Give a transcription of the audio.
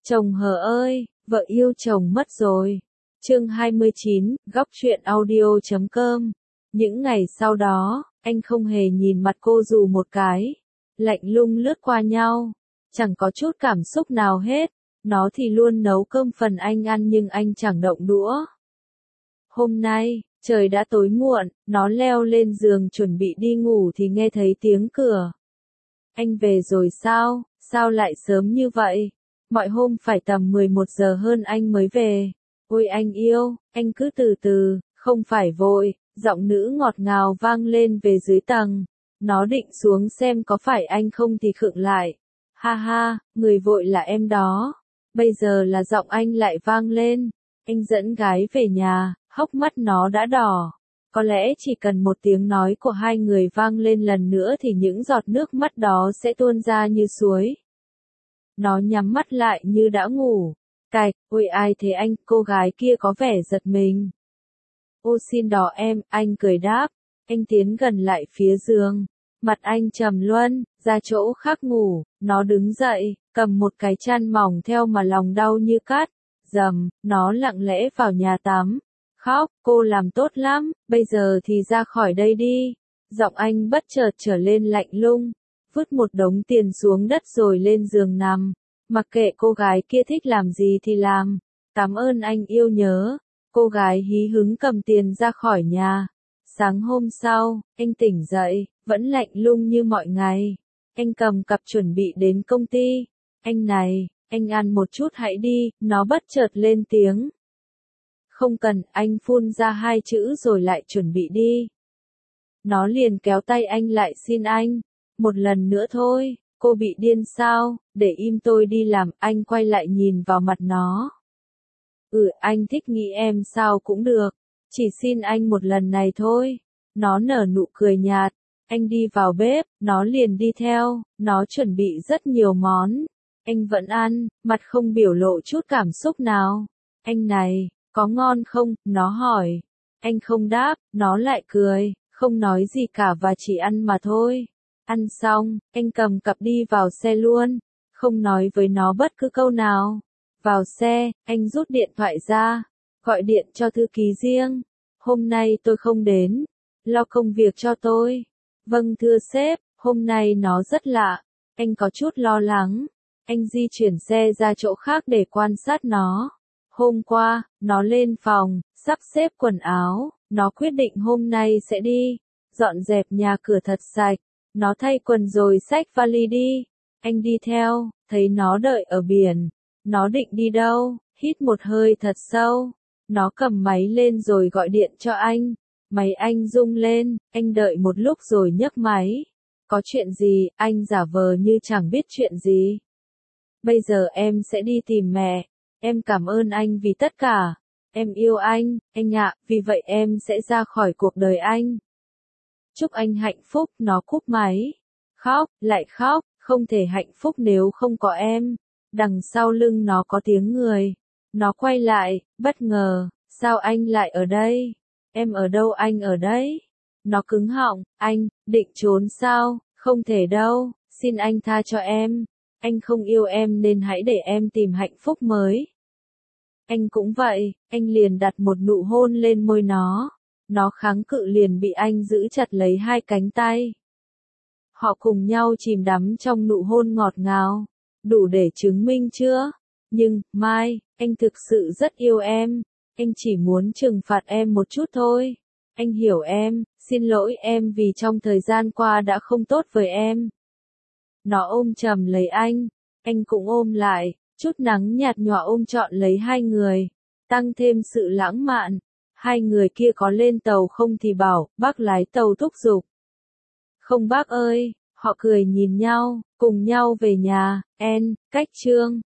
Chồng hờ ơi, vợ yêu chồng mất rồi. Chương 29, góc truyện audio.com. Những ngày sau đó, anh không hề nhìn mặt cô dù một cái. Lạnh lùng lướt qua nhau. Chẳng có chút cảm xúc nào hết. Nó thì luôn nấu cơm phần anh ăn nhưng anh chẳng động đũa. Hôm nay, trời đã tối muộn, nó leo lên giường chuẩn bị đi ngủ thì nghe thấy tiếng cửa. Anh về rồi sao? Sao lại sớm như vậy? Mọi hôm phải tầm 11 giờ hơn anh mới về. Ôi anh yêu, anh cứ từ từ, không phải vội. Giọng nữ ngọt ngào vang lên về dưới tầng. Nó định xuống xem có phải anh không thì khựng lại. Ha ha, người vội là em đó. Bây giờ là giọng anh lại vang lên. Anh dẫn gái về nhà, hốc mắt nó đã đỏ. Có lẽ chỉ cần một tiếng nói của hai người vang lên lần nữa thì những giọt nước mắt đó sẽ tuôn ra như suối. Nó nhắm mắt lại như đã ngủ. Cạch, ôi ai thế anh, cô gái kia có vẻ giật mình. Ô xin đỏ em, anh cười đáp. Anh tiến gần lại phía giường. Mặt anh trầm luân, ra chỗ khác ngủ, nó đứng dậy, cầm một cái chăn mỏng theo mà lòng đau như cắt. Dầm, nó lặng lẽ vào nhà tắm. Khóc, cô làm tốt lắm, bây giờ thì ra khỏi đây đi. Giọng anh bất chợt trở lên lạnh lùng. Vứt một đống tiền xuống đất rồi lên giường nằm. Mặc kệ cô gái kia thích làm gì thì làm. Cảm ơn anh yêu nhớ. Cô gái hí hứng cầm tiền ra khỏi nhà. Sáng hôm sau, anh tỉnh dậy, vẫn lạnh lùng như mọi ngày. Anh cầm cặp chuẩn bị đến công ty. Anh này, anh ăn một chút hãy đi, nó bất chợt lên tiếng. Không cần, anh phun ra hai chữ rồi lại chuẩn bị đi. Nó liền kéo tay anh lại xin anh. Một lần nữa thôi, cô bị điên sao, để im tôi đi làm, anh quay lại nhìn vào mặt nó. Anh thích nghĩ em sao cũng được, chỉ xin anh một lần này thôi. Nó nở nụ cười nhạt, anh đi vào bếp, nó liền đi theo, nó chuẩn bị rất nhiều món. Anh vẫn ăn, mặt không biểu lộ chút cảm xúc nào. Anh này, có ngon không, nó hỏi. Anh không đáp, nó lại cười, không nói gì cả và chỉ ăn mà thôi. Ăn xong, anh cầm cặp đi vào xe luôn, không nói với nó bất cứ câu nào. Vào xe, anh rút điện thoại ra, gọi điện cho thư ký riêng. Hôm nay tôi không đến, lo công việc cho tôi. Vâng thưa sếp, hôm nay nó rất lạ, anh có chút lo lắng. Anh di chuyển xe ra chỗ khác để quan sát nó. Hôm qua, nó lên phòng, sắp xếp quần áo, nó quyết định hôm nay sẽ đi, dọn dẹp nhà cửa thật sạch. Nó thay quần rồi xách vali đi. Anh đi theo, thấy nó đợi ở biển. Nó định đi đâu? Hít một hơi thật sâu. Nó cầm máy lên rồi gọi điện cho anh. Máy anh rung lên, anh đợi một lúc rồi nhấc máy. Có chuyện gì? Anh giả vờ như chẳng biết chuyện gì. Bây giờ em sẽ đi tìm mẹ. Em cảm ơn anh vì tất cả. Em yêu anh ạ, vì vậy em sẽ ra khỏi cuộc đời anh. Chúc anh hạnh phúc, nó cúp máy. Khóc, lại khóc, không thể hạnh phúc nếu không có em. Đằng sau lưng nó có tiếng người. Nó quay lại, bất ngờ, sao anh lại ở đây? Em ở đâu anh ở đấy? Nó cứng họng, anh, định trốn sao? Không thể đâu, xin anh tha cho em. Anh không yêu em nên hãy để em tìm hạnh phúc mới. Anh cũng vậy, anh liền đặt một nụ hôn lên môi nó. Nó kháng cự liền bị anh giữ chặt lấy hai cánh tay. Họ cùng nhau chìm đắm trong nụ hôn ngọt ngào. Đủ để chứng minh chưa? Nhưng, Mai, anh thực sự rất yêu em. Anh chỉ muốn trừng phạt em một chút thôi. Anh hiểu em, xin lỗi em vì trong thời gian qua đã không tốt với em. Nó ôm chầm lấy anh cũng ôm lại. Chút nắng nhạt nhòa ôm trọn lấy hai người. Tăng thêm sự lãng mạn. Hai người kia có lên tàu không thì bảo, bác lái tàu thúc giục. Không bác ơi, họ cười nhìn nhau, cùng nhau về nhà, cách chương.